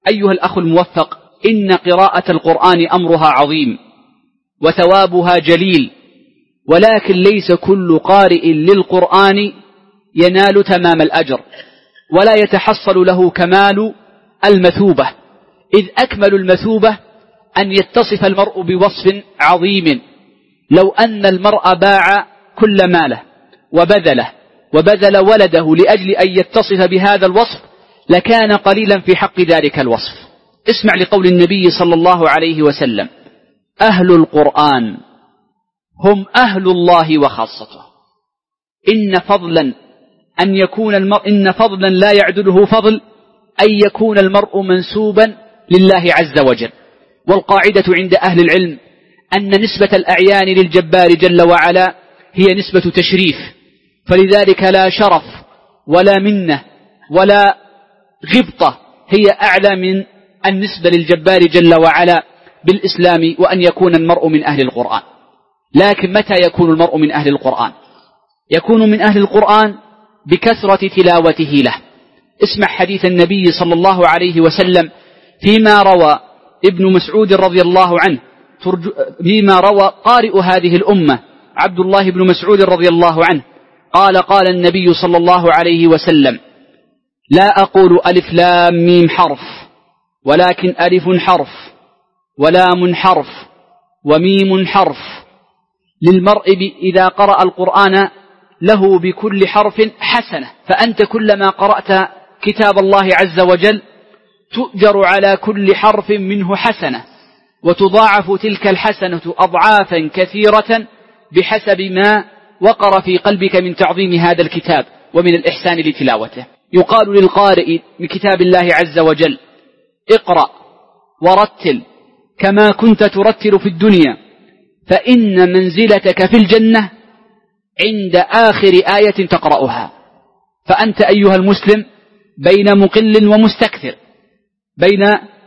أيها الأخ الموفق، إن قراءة القرآن أمرها عظيم وثوابها جليل، ولكن ليس كل قارئ للقرآن ينال تمام الأجر، ولا يتحصل له كمال المثوبة، إذ أكمل المثوبة أن يتصف المرء بوصف عظيم. لو أن المرء باع كل ماله وبذل ولده لأجل أن يتصف بهذا الوصف لكان قليلا في حق ذلك الوصف. اسمع لقول النبي صلى الله عليه وسلم: أهل القرآن هم أهل الله وخاصته. إن فضلا لا يعدله فضل أن يكون المرء منسوبا لله عز وجل. والقاعدة عند أهل العلم أن نسبة الأعيان للجبار جل وعلا هي نسبة تشريف، فلذلك لا شرف ولا منة ولا غبطة هي أعلى من النسبة للجبار جل وعلا بالإسلام، وأن يكون المرء من أهل القرآن. لكن متى يكون المرء من أهل القرآن؟ يكون من أهل القرآن بكثرة تلاوته له. اسمع حديث النبي صلى الله عليه وسلم فيما روى ابن مسعود رضي الله عنه، فيما روى قارئ هذه الأمة عبد الله بن مسعود رضي الله عنه قال النبي صلى الله عليه وسلم: لا أقول ألف لام ميم حرف، ولكن ألف حرف ولام حرف وميم حرف. للمرء إذا قرأ القرآن له بكل حرف حسنة، فأنت كلما قرأت كتاب الله عز وجل تؤجر على كل حرف منه حسنة، وتضاعف تلك الحسنة أضعافا كثيرة بحسب ما وقر في قلبك من تعظيم هذا الكتاب ومن الإحسان لتلاوته. يقال للقارئ من كتاب الله عز وجل: اقرأ ورتل كما كنت ترتل في الدنيا، فإن منزلتك في الجنة عند آخر آية تقرأها. فأنت أيها المسلم بين مقل ومستكثر، بين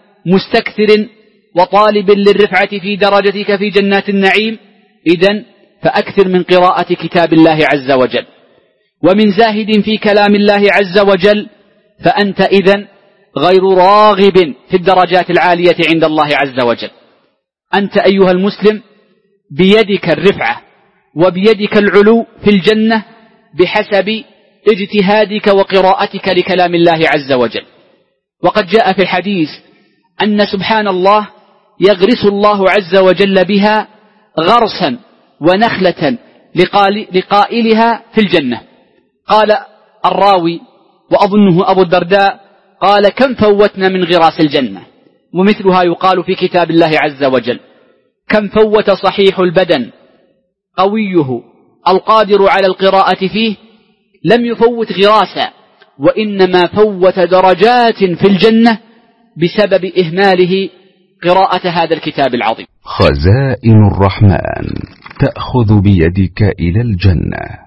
مستكثر وطالب للرفعة في درجتك في جنات النعيم، إذن فأكثر من قراءة كتاب الله عز وجل. ومن زاهد في كلام الله عز وجل، فأنت إذن غير راغب في الدرجات العالية عند الله عز وجل. أنت أيها المسلم بيدك الرفعة وبيدك العلو في الجنة بحسب اجتهادك وقراءتك لكلام الله عز وجل. وقد جاء في الحديث أن سبحان الله يغرس الله عز وجل بها غرسا ونخلة لقائلها في الجنة. قال الراوي وأظنه أبو الدرداء قال: كم فوتنا من غراس الجنة؟ ومثلها يقال في كتاب الله عز وجل: كم فوت صحيح البدن قويه القادر على القراءة فيه لم يفوت غراسا، وإنما فوت درجات في الجنة بسبب إهماله قراءة هذا الكتاب العظيم. خزائن الرحمن تأخذ بيدك إلى الجنة.